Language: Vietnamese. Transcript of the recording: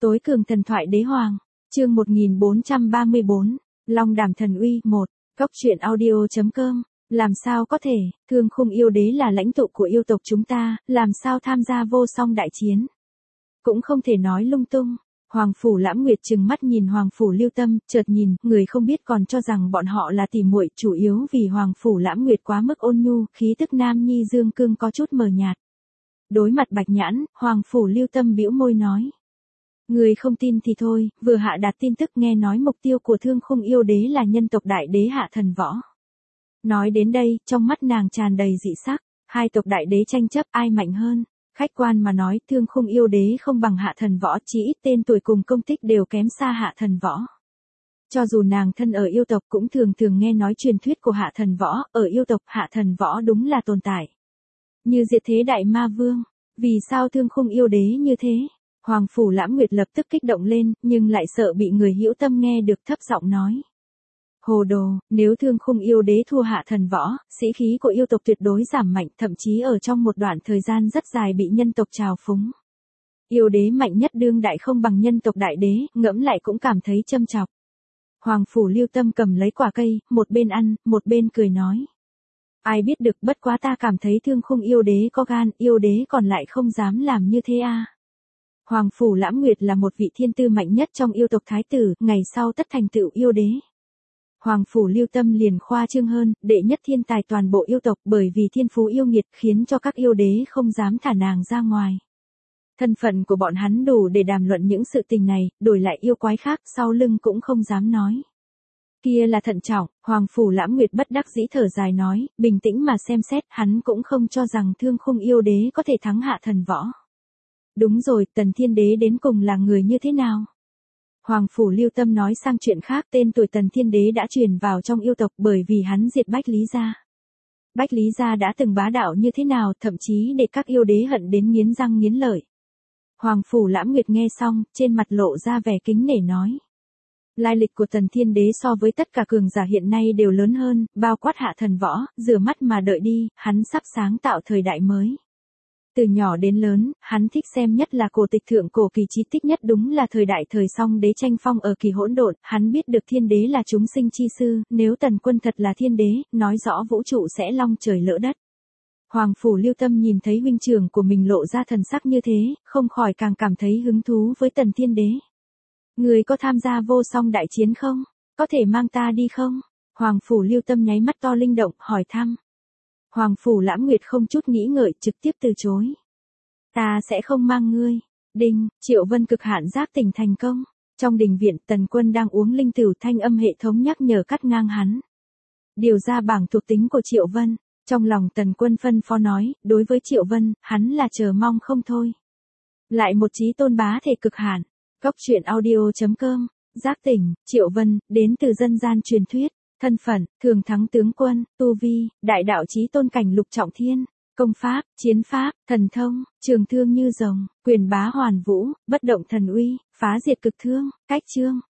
Tối cường thần thoại đế hoàng, chương 1434, Long Đàm thần uy 1, Cốc truyện audio.com. Làm sao có thể, Thương Khung yêu đế là lãnh tụ của yêu tộc chúng ta, làm sao tham gia vô song đại chiến. Cũng không thể nói lung tung. Hoàng Phủ Lãm Nguyệt trừng mắt nhìn Hoàng Phủ Lưu Tâm, chợt nhìn, người không biết còn cho rằng bọn họ là tỉ muội, chủ yếu vì Hoàng Phủ Lãm Nguyệt quá mức ôn nhu, khí tức nam nhi dương cương có chút mờ nhạt. Đối mặt Bạch Nhãn, Hoàng Phủ Lưu Tâm bĩu môi nói. Người không tin thì thôi, vừa hạ đạt tin tức nghe nói mục tiêu của Thương Khung yêu đế là nhân tộc đại đế Hạ Thần Võ. Nói đến đây, trong mắt nàng tràn đầy dị sắc, hai tộc đại đế tranh chấp ai mạnh hơn. Khách quan mà nói, Thương Khung yêu đế không bằng Hạ Thần Võ, chỉ ít tên tuổi cùng công tích đều kém xa Hạ Thần Võ. Cho dù nàng thân ở yêu tộc cũng thường thường nghe nói truyền thuyết của Hạ Thần Võ, ở yêu tộc Hạ Thần Võ đúng là tồn tại. Như diệt thế đại ma vương, vì sao Thương Khung yêu đế như thế? Hoàng Phủ Lãm Nguyệt lập tức kích động lên, nhưng lại sợ bị người hữu tâm nghe được thấp giọng nói. Hồ đồ, nếu Thương Khung yêu đế thua Hạ Thần Võ, sĩ khí của yêu tộc tuyệt đối giảm mạnh, thậm chí ở trong một đoạn thời gian rất dài bị nhân tộc trào phúng. Yêu đế mạnh nhất đương đại không bằng nhân tộc đại đế, ngẫm lại cũng cảm thấy châm chọc. Hoàng Phủ Lưu Tâm cầm lấy quả cây, một bên ăn, một bên cười nói. Ai biết được, bất quá ta cảm thấy Thương Khung yêu đế có gan, yêu đế còn lại không dám làm như thế à. Hoàng Phủ Lãm Nguyệt là một vị thiên tư mạnh nhất trong yêu tộc thái tử, ngày sau tất thành tựu yêu đế. Hoàng Phủ Lưu Tâm liền khoa trương hơn, đệ nhất thiên tài toàn bộ yêu tộc, bởi vì thiên phú yêu nghiệt khiến cho các yêu đế không dám thả nàng ra ngoài. Thân phận của bọn hắn đủ để đàm luận những sự tình này, đổi lại yêu quái khác sau lưng cũng không dám nói. Kia là thận trọng, Hoàng Phủ Lãm Nguyệt bất đắc dĩ thở dài nói, bình tĩnh mà xem xét, hắn cũng không cho rằng Thương Khung yêu đế có thể thắng Hạ Thần Võ. Đúng rồi, Tần Thiên Đế đến cùng là người như thế nào? Hoàng Phủ Lưu Tâm nói sang chuyện khác, tên tuổi Tần Thiên Đế đã truyền vào trong yêu tộc bởi vì hắn diệt Bách Lý Gia. Bách Lý Gia đã từng bá đạo như thế nào, thậm chí để các yêu đế hận đến nghiến răng nghiến lợi. Hoàng Phủ Lãm Nguyệt nghe xong, trên mặt lộ ra vẻ kính nể nói. Lai lịch của Tần Thiên Đế so với tất cả cường giả hiện nay đều lớn hơn, bao quát Hạ Thần Võ, rửa mắt mà đợi đi, hắn sắp sáng tạo thời đại mới. Từ nhỏ đến lớn, hắn thích xem nhất là cổ tịch thượng cổ kỳ chi tiết nhất đúng là thời đại thời Song Đế tranh phong ở kỳ hỗn độn, hắn biết được Thiên Đế là chúng sinh chi sư, nếu Tần Quân thật là Thiên Đế, nói rõ vũ trụ sẽ long trời lỡ đất. Hoàng Phủ Lưu Tâm nhìn thấy huynh trưởng của mình lộ ra thần sắc như thế, không khỏi càng cảm thấy hứng thú với Tần Thiên Đế. Người có tham gia vô song đại chiến không? Có thể mang ta đi không? Hoàng Phủ Lưu Tâm nháy mắt to linh động, hỏi thăm. Hoàng Phủ Lãm Nguyệt không chút nghĩ ngợi, trực tiếp từ chối. Ta sẽ không mang ngươi. Đinh, Triệu Vân cực hạn giác tỉnh thành công. Trong đình viện, Tần Quân đang uống linh tửu, thanh âm hệ thống nhắc nhở cắt ngang hắn. Điều ra bảng thuộc tính của Triệu Vân. Trong lòng Tần Quân phân phó nói, đối với Triệu Vân, hắn là chờ mong không thôi. Lại một chí tôn bá thể cực hạn. Cốc truyện audio.com. Giác tỉnh, Triệu Vân, đến từ dân gian truyền thuyết. Thân phận, thường thắng tướng quân, tu vi, đại đạo chí tôn cảnh lục trọng thiên, công pháp, chiến pháp, thần thông, trường thương như rồng, quyền bá hoàn vũ, bất động thần uy, phá diệt cực thương, cách chương.